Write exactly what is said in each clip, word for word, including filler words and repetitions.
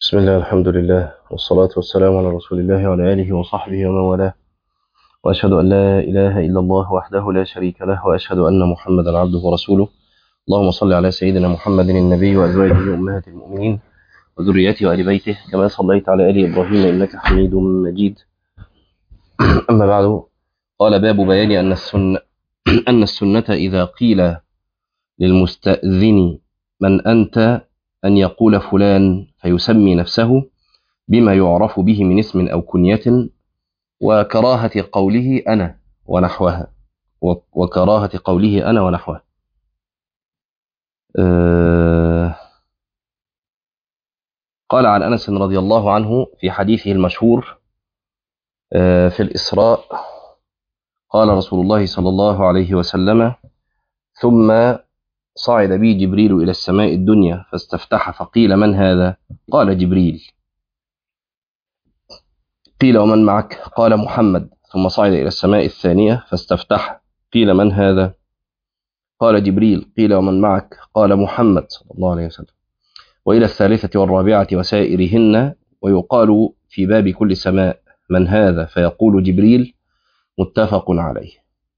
بسم الله الحمد لله والصلاة والسلام على رسول الله وعلى آله وصحبه ومن والاه، وأشهد أن لا إله إلا الله وحده لا شريك له، وأشهد أن محمدا عبده ورسوله. اللهم صل على سيدنا محمد النبي وأزواجه أمهات المؤمنين وذريته وآل بيته كما صليت على آل إبراهيم إنك حميد مجيد. أما بعد، قال باب بيان أن السنة أن السنة إذا قيل للمستأذن من أنت أن يقول فلان فيسمي نفسه بما يعرف به من اسم أو كنية، وكراهة قوله أنا ونحوها وكراهة قوله أنا ونحوها. أه قال عن أنس رضي الله عنه في حديثه المشهور أه في الإسراء، قال رسول الله صلى الله عليه وسلم: ثم صعد بي جبريل إلى السماء الدنيا فاستفتح فقيل: من هذا؟ قال: جبريل. قيل: ومن معك؟ قال: محمد. ثم صعد إلى السماء الثانية فاستفتح، قيل: من هذا؟ قال: جبريل. قيل: ومن معك؟ قال: محمد صلى الله عليه وسلم. وإلى الثالثة والرابعة وسائرهن، ويقال في باب كل سماء: من هذا؟ فيقول: جبريل. متفق عليه.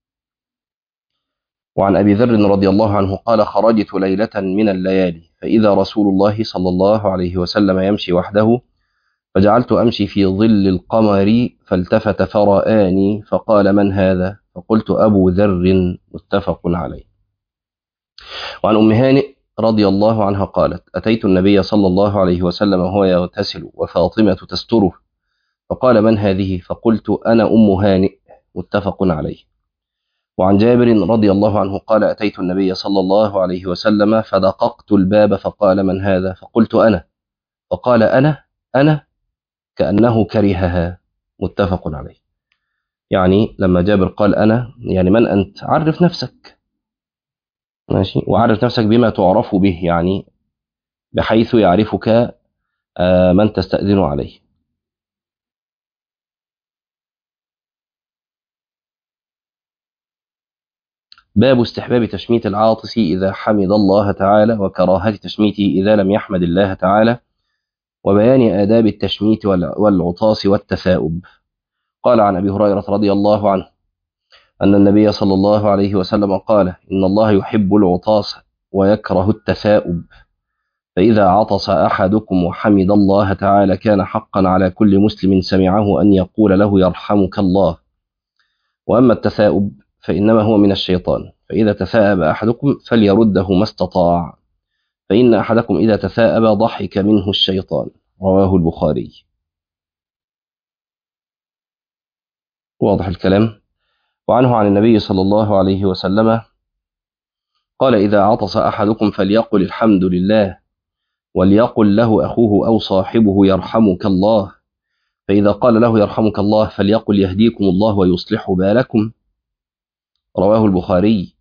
وعن أبي ذر رضي الله عنه قال: خرجت ليلة من الليالي فإذا رسول الله صلى الله عليه وسلم يمشي وحده، فجعلت أمشي في ظل القمر فالتفت فرآني فقال: من هذا؟ فقلت: أبو ذر. متفق عليه. وعن أم هانئ رضي الله عنها قالت: أتيت النبي صلى الله عليه وسلم وهو يغتسل وفاطمة تستره، فقال: من هذه؟ فقلت: أنا أم هانئ. متفق عليه. وعن جابر رضي الله عنه قال: أتيت النبي صلى الله عليه وسلم فدققت الباب فقال: من هذا؟ فقلت: أنا. فقال: أنا أنا كأنه كرهها. متفق عليه. يعني لما جابر قال أنا، يعني من أنت؟ عرف نفسك، ماشي، وعرف نفسك بما تعرف به، يعني بحيث يعرفك من تستأذن عليه. باب استحباب تشميت العاطس إذا حمد الله تعالى، وكراهة تشميته إذا لم يحمد الله تعالى، وبيان آداب التشميت والعطاس والتثاؤب. قال عن أبي هريرة رضي الله عنه أن النبي صلى الله عليه وسلم قال: إن الله يحب العطاس ويكره التثاؤب، فإذا عطس أحدكم وحمد الله تعالى كان حقا على كل مسلم سمعه أن يقول له: يرحمك الله. وأما التثاؤب فإنما هو من الشيطان، فإذا تثاءب أحدكم فليرده ما استطاع، فإن أحدكم إذا تثاءب ضحك منه الشيطان. رواه البخاري. واضح الكلام. وعنه عن النبي صلى الله عليه وسلم قال: إذا عطس أحدكم فليقل: الحمد لله، وليقل له أخوه أو صاحبه: يرحمك الله. فإذا قال له: يرحمك الله، فليقل: يهديكم الله ويصلح بالكم. رواه البخاري.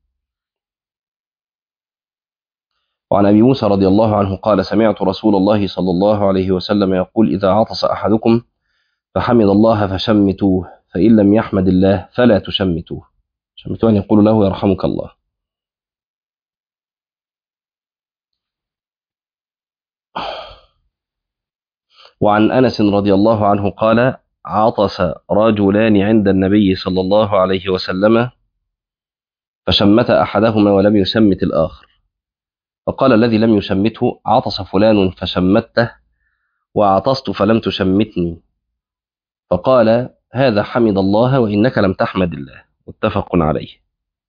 وعن أبي موسى رضي الله عنه قال: سمعت رسول الله صلى الله عليه وسلم يقول: إذا عطس أحدكم فحمد الله فشمتوه، فإن لم يحمد الله فلا تشمتوه. شمتوه أن يقول له: يرحمك الله. وعن أنس رضي الله عنه قال: عطس رجلان عند النبي صلى الله عليه وسلم فشمت أحدهما ولم يشمت الآخر، فقال الذي لم يشمته: عطس فلان فشمته، وعطست فلم تشمتني. فقال: هذا حمد الله وإنك لم تحمد الله. متفق عليه.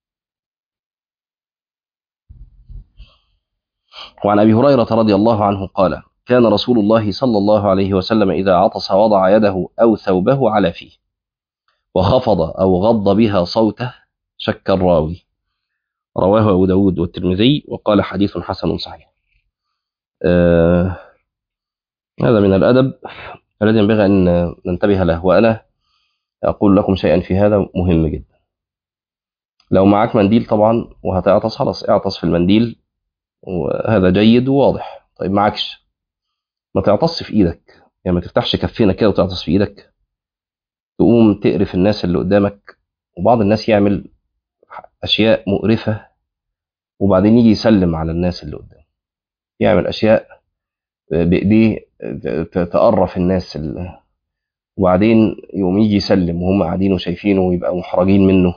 وعن أبي هريرة رضي الله عنه قال: كان رسول الله صلى الله عليه وسلم إذا عطس وضع يده أو ثوبه على فيه، وخفض أو غض بها صوته، شك الراوي. رواه أبو داود والترمذي وقال: حديث حسن صحيح. آه هذا من الأدب الذي ينبغي أن ننتبه له. وأنا أقول لكم شيئا في هذا مهم جدا. لو معك منديل طبعا وهتعطس، خلاص اعطس في المنديل، وهذا جيد وواضح. طيب معكش، ما تعطس في ايدك، يعني ما تفتحش كفينك كده وتعطس في ايدك، تقوم تقرف الناس اللي قدامك. وبعض الناس يعمل اشياء مقرفة وبعدين يجي يسلم على الناس اللي قدامه، يعمل اشياء بايديه ت- تقرف الناس ال... وبعدين يقوم يجي يسلم وهم قاعدين وشايفينه ويبقى محرجين منه.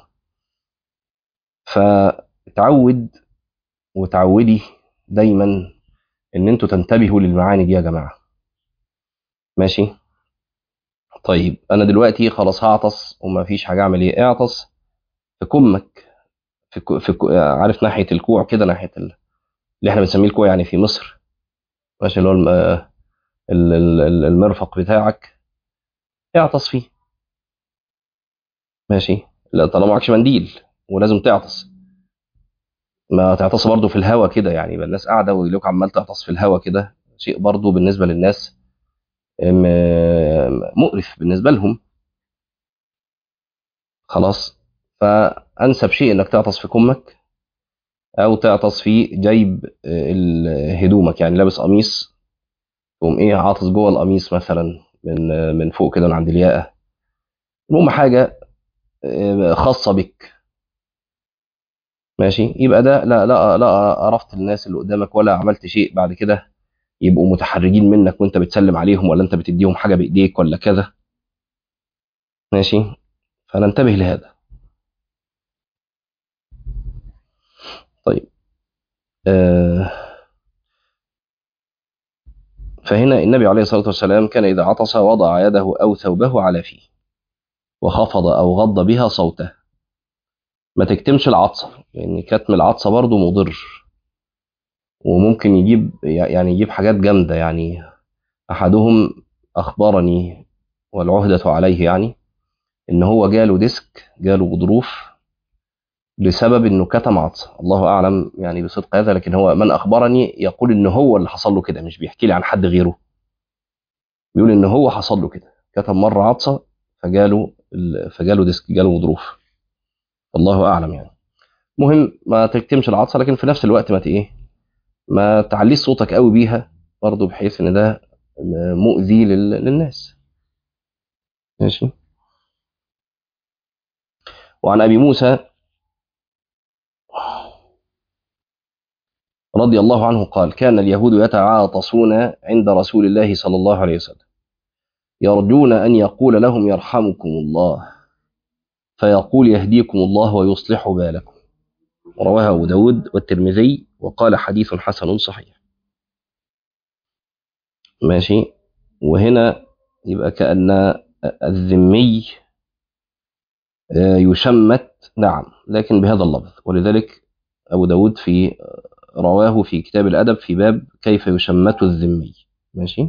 فتعود وتعودي دايما ان انتوا تنتبهوا للمعاني دي يا جماعة. ماشي. طيب انا دلوقتي خلاص هعطس وما فيش حاجة، اعمل ايه؟ اعطس في كمك، في كو... في كو... عارف ناحية الكوع كده، ناحية ال... اللي احنا بنسميه الكوع يعني في مصر. ماشي، اللي هو الم... ال- ال- ال- المرفق بتاعك، اعطس فيه. ماشي. لا طالما معكش منديل ولازم تعطس، ما تعطس برضه في الهوا كده، يعني يبقى الناس قاعده ويلاقوك عمال تعطس في الهوا كده، شيء برضه بالنسبه للناس م- مقرف بالنسبه لهم. خلاص. فانسب شيء انك تعطس في كمك، او تعطس في جيب ال- هدومك، يعني لابس قميص تقوم ايه عاطس جوه القميص مثلا، من من فوق كده من عند الياقه. المهم حاجه آه، خاصه بك. ماشي. يبقى ده لا لا لا قرفت الناس اللي قدامك ولا عملت شيء بعد كده يبقوا متحرجين منك وانت بتسلم عليهم، ولا انت بتديهم حاجه بايديك ولا كذا. ماشي. فننتبه لهذا. طيب. آه فهنا النبي عليه الصلاه والسلام كان اذا عطس وضع يده او ثوبه على فيه وخفض او غض بها صوته. ما تكتمش العطسه، لان يعني كتم العطسه برضه مضر، وممكن يجيب يعني يجيب حاجات جامده يعني. احدهم اخبرني والعهده عليه، يعني ان هو جاله ديسك، جاله غضروف بسبب انه كتم عطسه. الله اعلم يعني بصدق هذا، لكن هو من اخبرني يقول ان هو اللي حصل له كده، مش بيحكي لي عن حد غيره. بيقول ان هو حصل له كده، كتم مره عطسه فجاله ال- فجاله ديسك، جاله غضروف. الله اعلم يعني. مهم ما تكتمش العطسه، لكن في نفس الوقت ما ت- ايه ما تعليش صوتك قوي بيها برضه، بحيث ان ده مؤذي لل- للناس. ماشي. وعن ابي موسى رضي الله عنه قال كان اليهود يتعاطسون عند رسول الله صلى الله عليه وسلم، يرجون أن يقول لهم يرحمكم الله، فيقول يهديكم الله ويصلح بالكم. رواه أبو داود والترمذي وقال حديث حسن صحيح. ماشي. وهنا يبقى كأن الذمي آه، يشمت، نعم، لكن بهذا اللفظ. ولذلك أبو داود في رواه في كتاب الأدب في باب كيف يشمت الذمي. ماشي.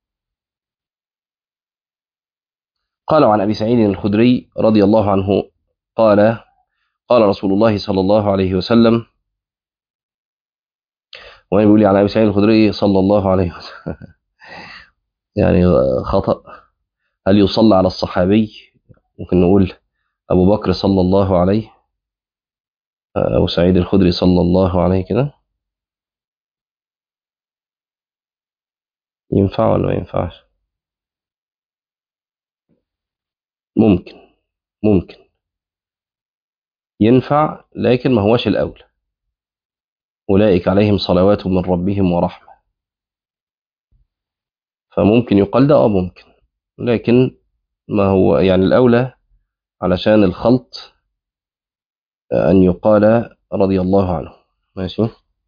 قال عن أبي سعيد الخدري رضي الله عنه قال قال رسول الله صلى الله عليه وسلم، وين بيقول لي على أبي سعيد الخدري صلى الله عليه وسلم؟ يعني خطأ. هل يصلى على الصحابي؟ ممكن نقول أبو بكر صلى الله عليه، أو سعيد الخدري صلى الله عليه كده. ينفع ولا ما ينفعش؟ ممكن. ممكن ينفع، لكن ما هوش الأولى. أولئك عليهم صلوات من ربهم ورحمة. فممكن يقال ده، أه ممكن، لكن ما هو يعني الأولى علشان الخلط أن يقال رضي الله عنه. ماشي.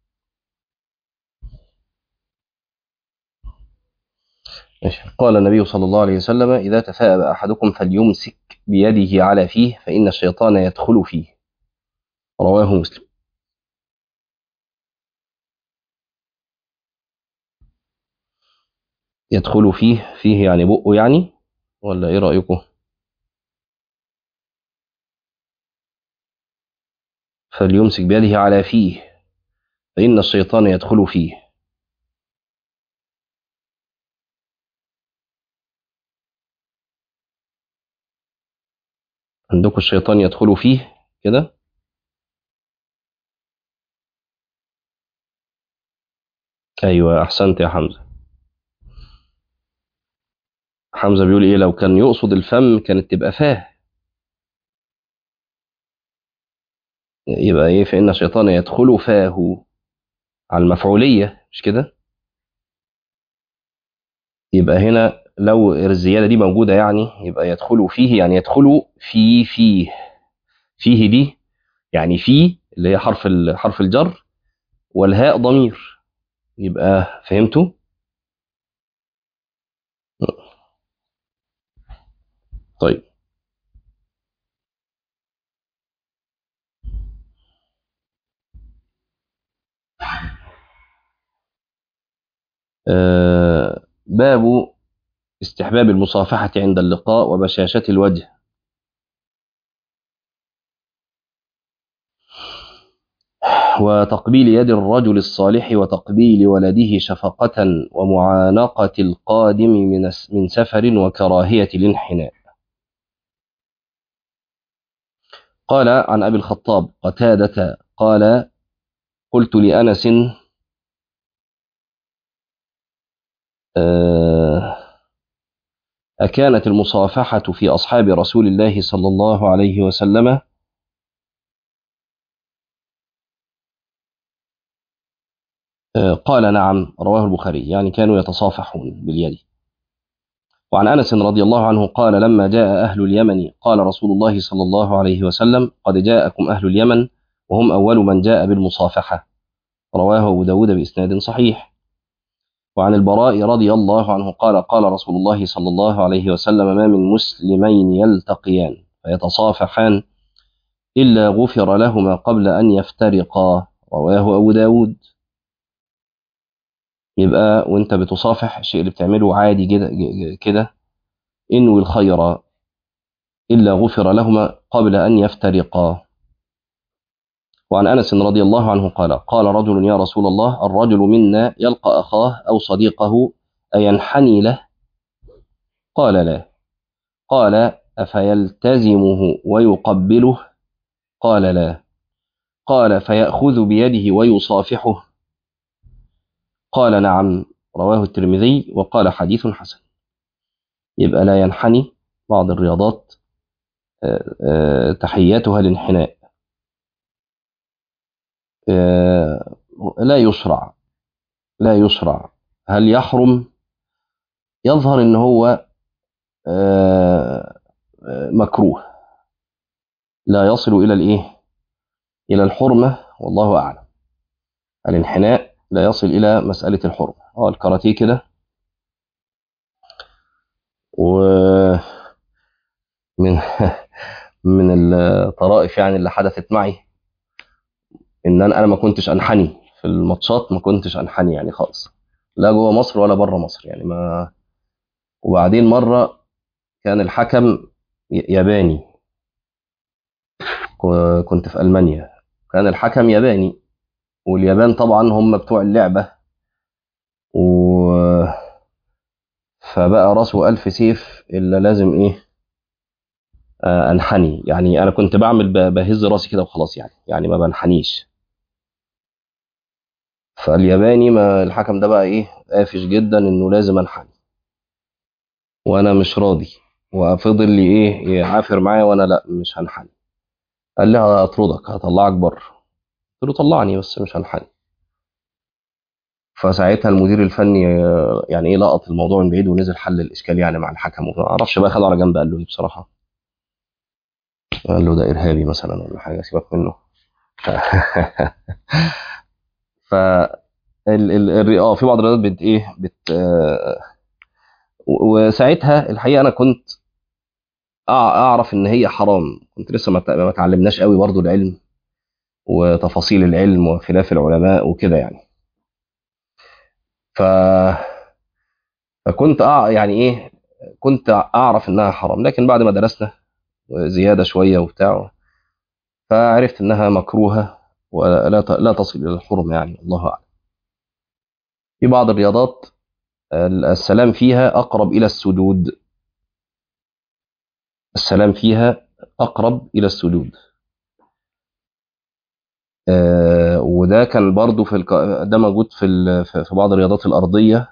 ماشي. قال النبي صلى الله عليه وسلم إذا تثاءب أحدكم فليمسك بيده على فيه فإن الشيطان يدخل فيه. رواه مسلم. يدخل فيه، فيه يعني بقه يعني، ولا إيه رأيكم؟ فليمسك بيده على فيه فإن الشيطان يدخل فيه. عندكم الشيطان يدخل فيه كده؟ أيوة أحسنت يا حمزة. حمزة بيقول إيه لو كان يقصد الفم كانت تبقى فاه، يبقى إيه فإن الشيطان يدخل فاه على المفعولية، مش كده؟ يبقى هنا لو الزيادة دي موجودة يعني يبقى يدخلوا فيه، يعني يدخلوا في فيه. فيه دي يعني فيه اللي هي حرف ال- حرف الجر، والهاء ضمير. يبقى فهمتوا؟ طيب. آه باب استحباب المصافحة عند اللقاء وبشاشة الوجه. وتقبيل يد الرجل الصالح وتقبيل ولده شفقة ومعانقة القادم من من سفر وكراهية الانحناء. قال عن أبي الخطاب قتادة قال قلت لأنس آه، أكانت المصافحة في أصحاب رسول الله صلى الله عليه وسلم؟ آه، قال نعم، رواه البخاري، يعني كانوا يتصافحون باليد. وعن أنس رضي الله عنه قال لما جاء أهل اليمن قال رسول الله صلى الله عليه وسلم قد جاءكم أهل اليمن وهم أول من جاء بالمصافحة. رواه أبو داود بإسناد صحيح. وعن البراء رضي الله عنه قال قال رسول الله صلى الله عليه وسلم ما من مسلمين يلتقيان فيتصافحان إلا غفر لهما قبل أن يفترقا. رواه أبو داود. يبقى وانت بتصافح الشيء اللي بتعمله عادي كده كده، انوي الخير إلا غفر لهما قبل أن يفترقا. وعن أنس رضي الله عنه قال قال رجل يا رسول الله الرجل منا يلقى أخاه أو صديقه أينحني له؟ قال لا. قال أفيلتزمه ويقبله؟ قال لا. قال فيأخذ بيده ويصافحه؟ قال نعم، رواه الترمذي وقال حديث حسن. يبقى لا ينحني، بعض الرياضات آه، آه، تحياتها الانحناء. آه، لا يشرع، لا يشرع. هل يحرم؟ يظهر ان هو آه، آه، مكروه، لا يصل الى الايه، الى الحرمه، والله اعلم. الانحناء لا يصل الى مساله الحرمه. اه الكاراتيه كده. ومن من الطرائف يعني اللي حدثت معي ان انا انا ما كنتش انحني في الماتشات، ما كنتش انحني يعني خالص، لا جوه مصر ولا بره مصر يعني ما. وبعدين مره كان الحكم ي- ياباني، ك- كنت في المانيا، كان الحكم ياباني، واليابان طبعا هم بتوع اللعبه، و فبقى راسه ألف سيف إلا لازم إيه، آه، أنحني. يعني أنا كنت بعمل ب- بهز راسي كده وخلاص، يعني يعني ما بنحنيش. فالياباني ما الحكم ده بقى إيه، قافش جدا إنه لازم أنحني، وأنا مش راضي، وفضل لي إيه يعافر معايا وأنا لا مش هنحني. قال لي هطردك هطلعك بره. قلت له طلعني بس مش هنحني. فساعتها المدير الفني آه، يعني ايه لقط الموضوع من بعيد ونزل حل الاشكال يعني مع الحكم، وما اعرفش بقى خده على جنب قال له ايه بصراحه. قال له ده ارهابي مثلا ولا حاجه، سيبك منه. ف ال ال ال- اه في بعض الرياضات بت ايه بت آه و- وساعتها الحقيقه انا كنت أع- اعرف ان هي حرام، كنت لسه ما ت- ما اتعلمناش قوي برضو العلم وتفاصيل العلم وخلاف العلماء وكده يعني. ف فكنت أع... يعني ايه كنت اعرف انها حرام، لكن بعد ما درسنا زياده شويه وبتاع فعرفت انها مكروهه ولا ت- لا تصل الى الحرم، يعني الله اعلم. في بعض الرياضات السلام فيها اقرب الى السجود، السلام فيها أقرب إلى السجود. آه وده كان برضو في الك... ده موجود في ال... في في بعض الرياضات الأرضية،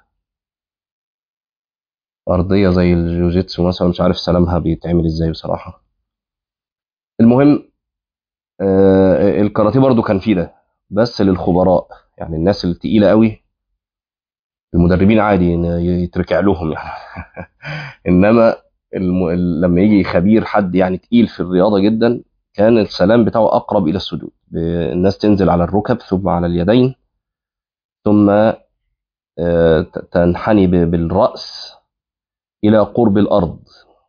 أرضية زي الجوجيتسو مثلا، مش عارف سلامها بيتعمل إزاي بصراحة. المهم آه الكاراتيه برضو كان فيه ده، بس للخبراء، يعني الناس التقيلة قوي المدربين عادي إن يتركع لهم يعني. انما الم... لما يجي خبير حد يعني تقيل في الرياضه جدا، كان السلام بتاعه اقرب الى السجود. ب- الناس تنزل على الركب ثم على اليدين، ثم آه، ت- تنحني ب- بالراس الى قرب الارض.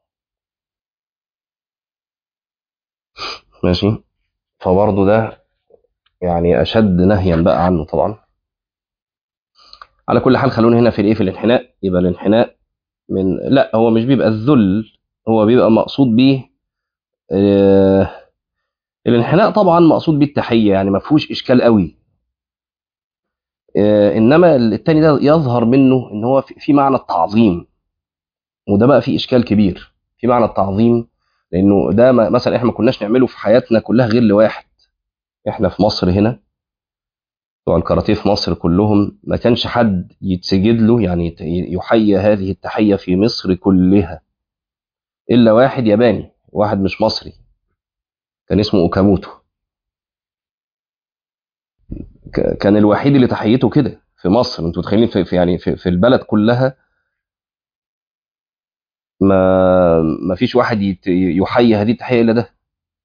ماشي. فبرضه ده يعني اشد نهيا بقى عنه طبعا. على كل حال، خلونا هنا في الايه، في الانحناء. يبقى الانحناء من، لا هو مش بيبقى الذل، هو بيبقى مقصود بيه آه، الانحناء طبعا مقصود بيه التحيه، يعني ما فيهوش اشكال قوي. آه، انما التاني ده يظهر منه ان هو في في معنى التعظيم، وده بقى فيه اشكال كبير في معنى التعظيم. لانه ده ما- مثلا احنا ما كناش نعمله في حياتنا كلها غير لواحد. احنا في مصر هنا، بتوع الكاراتيه في مصر كلهم ما كانش حد يتسجد له، يعني يت- يحيي هذه التحيه في مصر كلها الا واحد ياباني، واحد مش مصري، كان اسمه اوكاموتو. ك- كان الوحيد اللي تحيته كده في مصر. انتوا متخيلين في في- يعني في, في البلد كلها ما ما فيش واحد يت- يحيي هذه التحيه الا ده.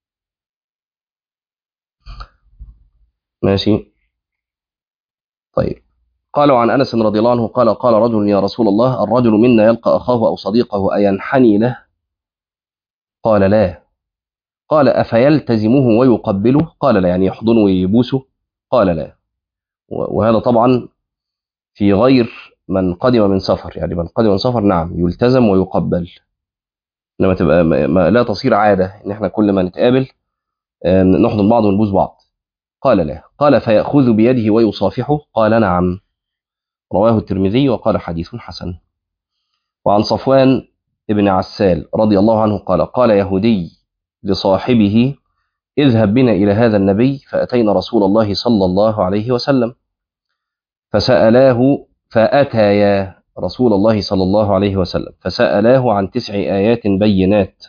ماشي. طيب. قالوا عن انس رضي الله عنه قال قال رجل يا رسول الله، الرجل منا يلقى اخاه او صديقه اينحني له؟ قال لا. قال افيلتزمه ويقبله؟ قال لا، يعني يحضنه ويبوسه؟ قال لا. و- وهذا طبعا في غير من قدم من سفر. يعني من قدم من سفر نعم يلتزم ويقبل، انما تبقى ما ما- لا تصير عاده ان احنا كل ما نتقابل آه، نحضن بعض ونبوس بعض. قال لا. قال فيأخذ بيده ويصافحه؟ قال نعم. رواه الترمذي وقال حديث حسن. وعن صفوان ابن عسال رضي الله عنه قال قال يهودي لصاحبه اذهب بنا إلى هذا النبي، فأتينا رسول الله صلى الله عليه وسلم فسألاه، فأتيا رسول الله صلى الله عليه وسلم فسألاه عن تسع آيات بينات،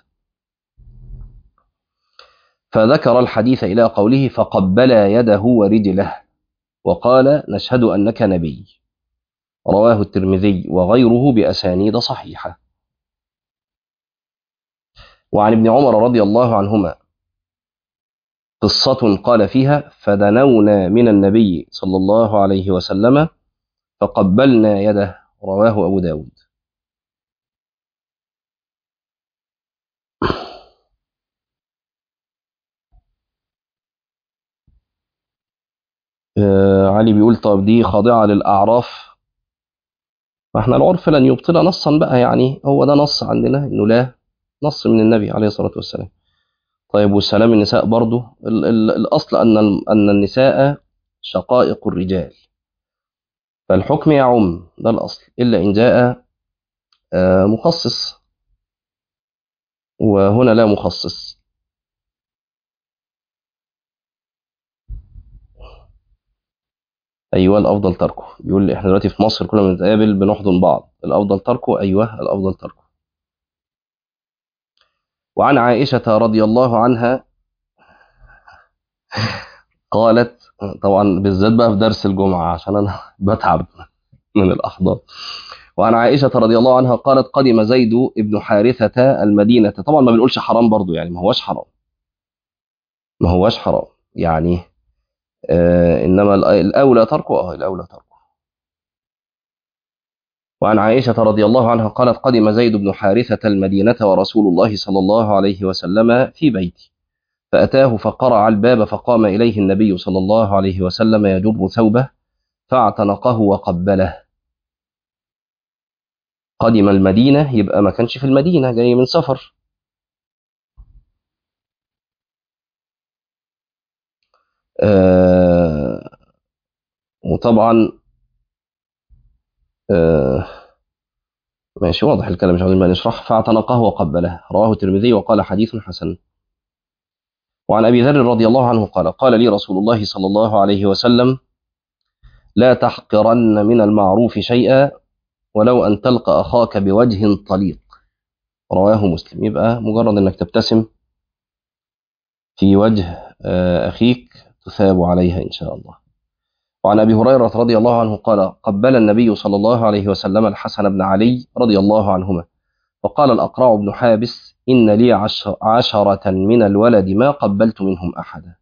فذكر الحديث إلى قوله فقبلا يده ورجله وقال نشهد أنك نبي. رواه الترمذي وغيره بأسانيد صحيحة. وعن ابن عمر رضي الله عنهما قصة قال فيها فدنونا من النبي صلى الله عليه وسلم فقبلنا يده. رواه أبو داود. آه علي بيقول طب دي خاضعة للأعراف، فاحنا العرف لن يبطل نصا بقى، يعني هو ده نص عندنا انه لا، نص من النبي عليه الصلاة والسلام. طيب والسلام النساء برضو ال ال الأصل أن أن النساء شقائق الرجال، فالحكم يعم، ده الأصل، إلا إن جاء آه مخصص، وهنا لا مخصص. ايوه الافضل تركه. بيقول لي احنا دلوقتي في مصر كل ما نتقابل بنحضن بعض، الافضل تركه. ايوه الافضل تركه. وعن عائشه رضي الله عنها قالت، طبعا بالذات بقى في درس الجمعه عشان انا بتعب من الاحضان. وعن عائشه رضي الله عنها قالت قدم زيد بن حارثه المدينه. طبعا ما بنقولش حرام برضو، يعني ما هوش حرام، ما هوش حرام يعني. آه انما الأ- الاولى تركه، اه الاولى تركه. وعن عائشة رضي الله عنها قالت قدم زيد بن حارثة المدينة ورسول الله صلى الله عليه وسلم في بيته، فأتاه فقرع الباب، فقام إليه النبي صلى الله عليه وسلم يجر ثوبه فاعتنقه وقبله. قدم المدينة يبقى ما كانش في المدينة، جاي من سفر. آه وطبعا آه ماشي واضح الكلام، مش عاوزين بقى نشرح. فاعتنقه وقبله. رواه الترمذي وقال حديث حسن. وعن أبي ذر رضي الله عنه قال قال لي رسول الله صلى الله عليه وسلم لا تحقرن من المعروف شيئا ولو أن تلقى أخاك بوجه طليق. رواه مسلم. يبقى مجرد أنك تبتسم في وجه آه، أخيك تثاب عليها إن شاء الله. وعن أبي هريرة رضي الله عنه قال قبل النبي صلى الله عليه وسلم الحسن بن علي رضي الله عنهما، فقال الأقرع بن حابس إن لي عشر عشرة من الولد ما قبلت منهم أحدا.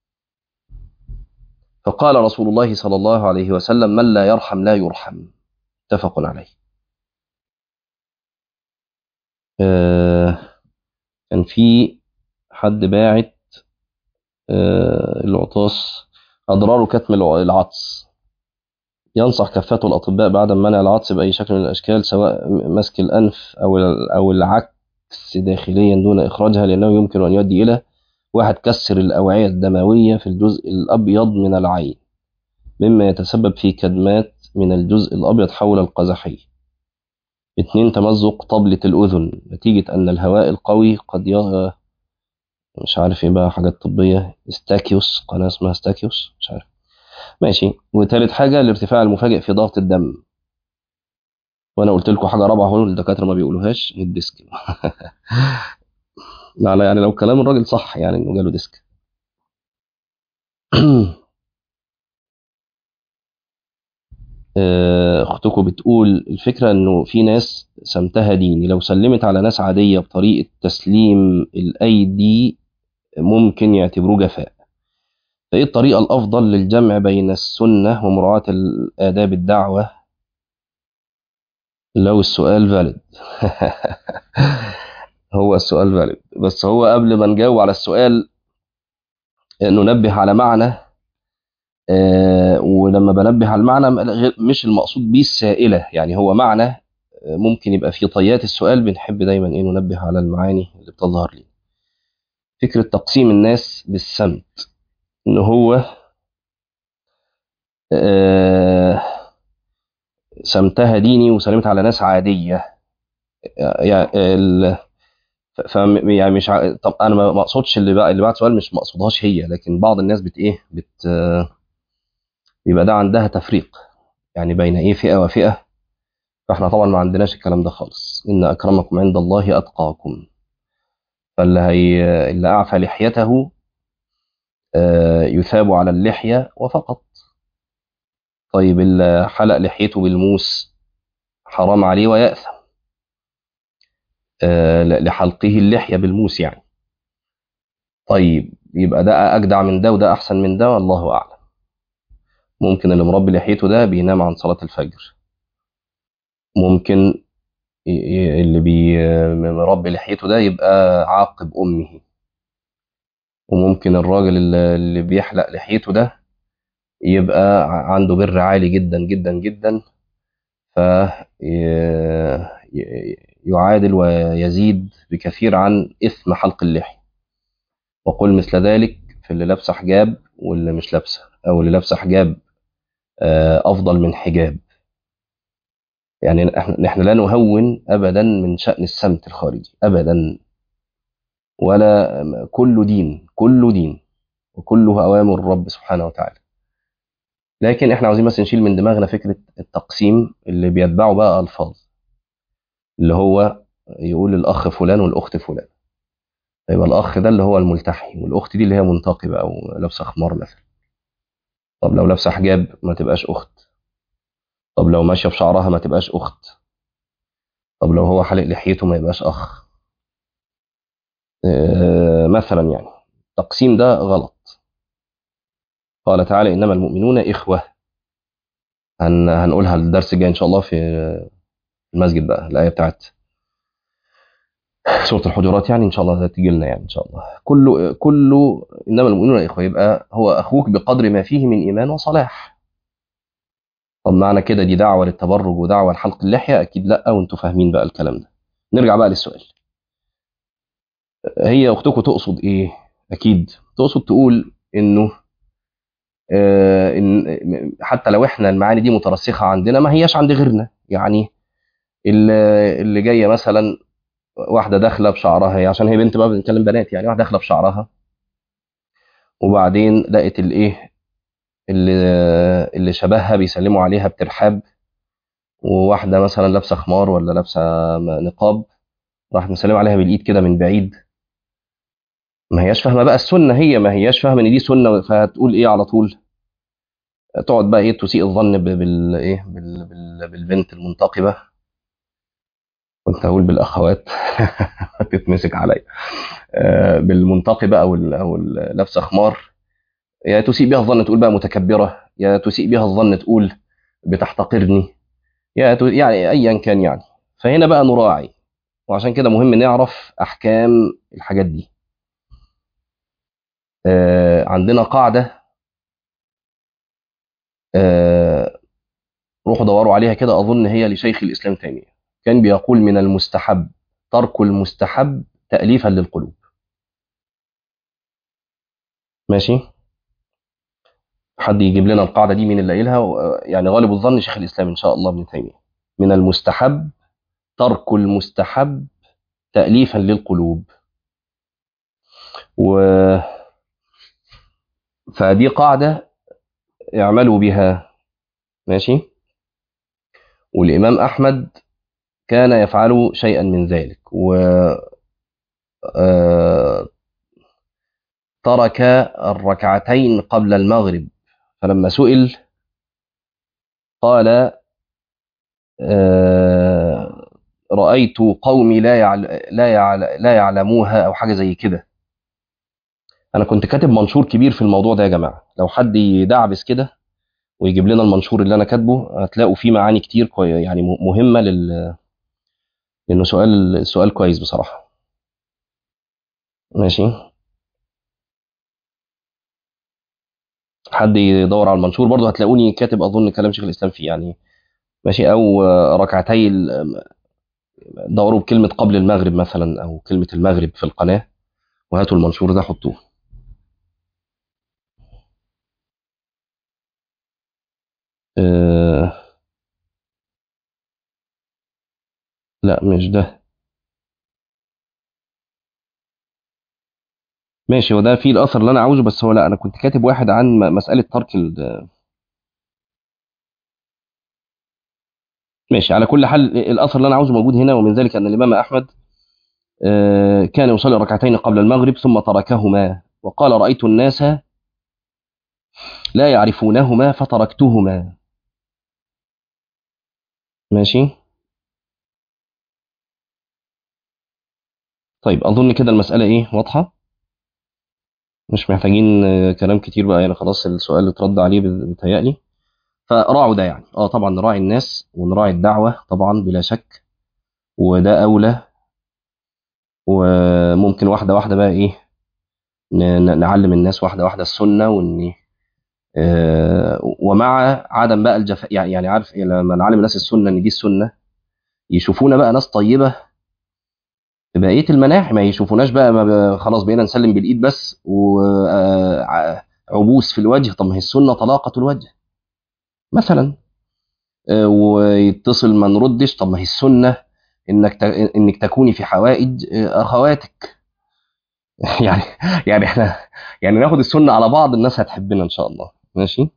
فقال رسول الله صلى الله عليه وسلم من لا يرحم لا يرحم. متفق عليه. آه كان في حد باعت آه العطاس أضرار كتم العطس. ينصح كافة الأطباء بعدم منع العطس بأي شكل من الأشكال، سواء مسك الأنف أو أو العكس داخليا دون إخراجها، لأنه يمكن أن يؤدي إلى واحد كسر الأوعية الدموية في الجزء الأبيض من العين، مما يتسبب في كدمات من الجزء الأبيض حول القزحية. اثنين تمزق طبلة الأذن نتيجة أن الهواء القوي قد ي... مش عارف ايه بقى، حاجات طبية، استاكيوس، قناة اسمها استاكيوس، مش عارف. ماشي. وثالث حاجة الارتفاع المفاجئ في ضغط الدم. وانا قلت لكم حاجة رابعة هو الدكاترة ما بيقولوهاش، الديسك. لا يعني لو كلام الراجل صح يعني انه جاله ديسك. اختكم بتقول الفكرة انه في ناس سمتها ديني، لو سلمت على ناس عادية بطريقة تسليم الايدي ممكن يعتبروه جفاء، فايه الطريقة الافضل للجمع بين السنة ومراعاة آداب الدعوة لو السؤال فالid؟ هو السؤال فالid، بس هو قبل ما نجاوب على السؤال ننبه على معنى. آه ولما بنبه على المعنى مش المقصود بيه السائلة، يعني هو معنى آه ممكن يبقى في طيات السؤال، بنحب دايما ايه ننبه على المعاني اللي بتظهر لي. فكرة تقسيم الناس بالسمت، ان هو آه سمتها ديني وسلمت على ناس عادية. يعني ال... ف يعني مش ع... طب انا ما اقصدش اللي بقى اللي بعد سؤال مش مقصودهاش هي، لكن بعض الناس بت ايه بت بيبقى ده عندها تفريق يعني بين ايه فئة وفئة، فاحنا طبعا ما عندناش الكلام ده خالص. ان اكرمكم عند الله اتقاكم. فاللي هي اللي اعفى لحيته يثاب على اللحية وفقط. طيب اللي حلق لحيته بالموس حرام عليه ويأثم لحلقه اللحية بالموس يعني. طيب يبقى ده أجدع من ده وده أحسن من ده، والله أعلم. ممكن اللي مربي لحيته ده بينام عن صلاة الفجر، ممكن اللي بي مربي لحيته ده يبقى عاقب أمه، وممكن الراجل اللي بيحلق لحيته ده يبقى عنده بر عالي جدا جدا جدا، ف يعادل ويزيد بكثير عن إثم حلق اللحية. وقل مثل ذلك في اللي لابسه حجاب واللي مش لابسه، أو اللي لابسه حجاب أفضل من حجاب. يعني نحن لا نهون أبدا من شأن السمت الخارجي أبدا، ولا كل دين كل دين وكله أوامر الرب سبحانه وتعالى. لكن احنا عاوزين بس نشيل من دماغنا فكرة التقسيم اللي بيتبعه بقى ألفاظ، اللي هو يقول الأخ فلان والأخت فلان، يبقى الأخ ده اللي هو الملتحي، والأخت دي اللي هي منتقبة أو لابسة خمار مثلا. طب لو لابسة حجاب ما تبقاش أخت، طب لو ماشية بشعرها ما تبقاش أخت، طب لو هو حلق لحيته ما يبقاش أخ. اه مثلا يعني التقسيم ده غلط. قال تعالى إنما المؤمنون إخوة. هن هنقولها الدرس الجاي إن شاء الله في المسجد بقى، الآية بتاعت سورة الحجرات يعني إن شاء الله تيجي لنا يعني إن شاء الله. كله كله إنما المؤمنون إخوة، يبقى هو أخوك بقدر ما فيه من إيمان وصلاح. طب معنى كده دي دعوة للتبرج ودعوة لحلق اللحية؟ أكيد لأ، وأنتوا فاهمين بقى الكلام ده. نرجع بقى للسؤال. هي أختكم تقصد إيه؟ أكيد تقصد تقول إنه آه إن حتى لو إحنا المعاني دي مترسخة عندنا ما هياش عند غيرنا. يعني اللي, اللي جاية مثلا واحدة داخلة بشعرها، هي عشان هي بنت بقى بنتكلم بنات، يعني واحدة داخلة بشعرها وبعدين لقت الإيه اللي اللي شبهها بيسلموا عليها بترحاب، وواحدة مثلا لابسة خمار ولا لابسة نقاب راح مسلم عليها بالإيد كده من بعيد. ما هياش فاهمة بقى السنة، هي ما هياش فاهمة إن دي سنة، فهتقول إيه على طول؟ تقعد بقى ايه تسيء الظن ب- بال ايه بال بال بالبنت المنتقبه، كنت هقول بالاخوات تتمسك عليا. آه، بالمنتقبه او ال- او ال- لابسه خمار، يا تسيء بها الظن تقول بقى متكبره، يا تسيء بها الظن تقول بتحتقرني، يا ت- يعني ايا كان يعني. فهنا بقى نراعي، وعشان كده مهم نعرف احكام الحاجات دي. آه، عندنا قاعده، آه، روحوا دوروا عليها كده، اظن هي لشيخ الاسلام تيميه، كان بيقول من المستحب ترك المستحب تاليفا للقلوب. ماشي. حد يجيب لنا القاعده دي مين اللي قايلها؟ و- يعني غالب الظن شيخ الاسلام ان شاء الله ابن تيميه. من المستحب ترك المستحب تاليفا للقلوب. و فدي قاعده اعملوا بها. ماشي. والامام احمد كان يفعل شيئا من ذلك، و آه، ترك الركعتين قبل المغرب، فلما سئل قال آه، رأيت قومي لا يعل... لا يعل... لا يعلموها أو حاجة زي كده. أنا كنت كاتب منشور كبير في الموضوع ده يا جماعة، لو حد يدعبس كده ويجيب لنا المنشور اللي أنا كاتبه هتلاقوا فيه معاني كتير كوي... يعني م- مهمة لل... لأنه سؤال السؤال كويس بصراحة. ماشي. حد يدور على المنشور برضه هتلاقوني كاتب أظن كلام شيخ الإسلام فيه يعني. ماشي. أو آه، ركعتي ال- دوروا بكلمة قبل المغرب مثلا أو كلمة المغرب في القناة، وهاتوا المنشور ده حطوه. أه... لا مش ده. ماشي، هو ده فيه الاثر اللي انا عاوزه، بس هو لا، انا كنت كاتب واحد عن م- مساله ترك ال... ماشي. على كل حال الاثر اللي انا عاوزه موجود هنا. ومن ذلك ان الامام احمد آه، كان يصلي ركعتين قبل المغرب ثم تركهما، وقال رايت الناس لا يعرفونهما فتركتهما. ماشي. طيب اظن كده المساله ايه واضحه، مش محتاجين آه، كلام كتير بقى يعني، خلاص السؤال اللي اترد عليه بيتهيألي. فراعوا ده يعني، اه طبعا نراعي الناس ونراعي الدعوه طبعا بلا شك، وده اولى. وممكن واحده واحده بقى ايه ن- ن- نعلم الناس واحده واحده السنه، وان آه، ومع عدم بقى الجفاء يعني يعني عارف إيه، لما نعلم الناس السنه ان دي السنه يشوفونا بقى ناس طيبه في بقيه المناحي، ما يشوفوناش بقى ما ب- خلاص بقينا نسلم بالايد بس وعبوس في الوجه. طب ما هي السنه طلاقه الوجه مثلا. آه، ويتصل ما نردش. طب ما هي السنه انك ت- انك تكوني في حوائج آه، اخواتك. يعني يعني احنا يعني ناخد السنه على بعض، الناس هتحبنا ان شاء الله. ماشي.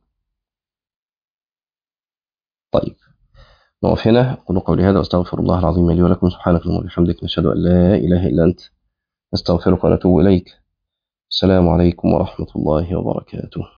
طيب نقف هنا. أقول قولي هذا وأستغفر الله العظيم لي ولكم. سبحانك اللهم وبحمدك نشهد أن لا إله إلا أنت نستغفرك ونتوب إليك. السلام عليكم ورحمة الله وبركاته.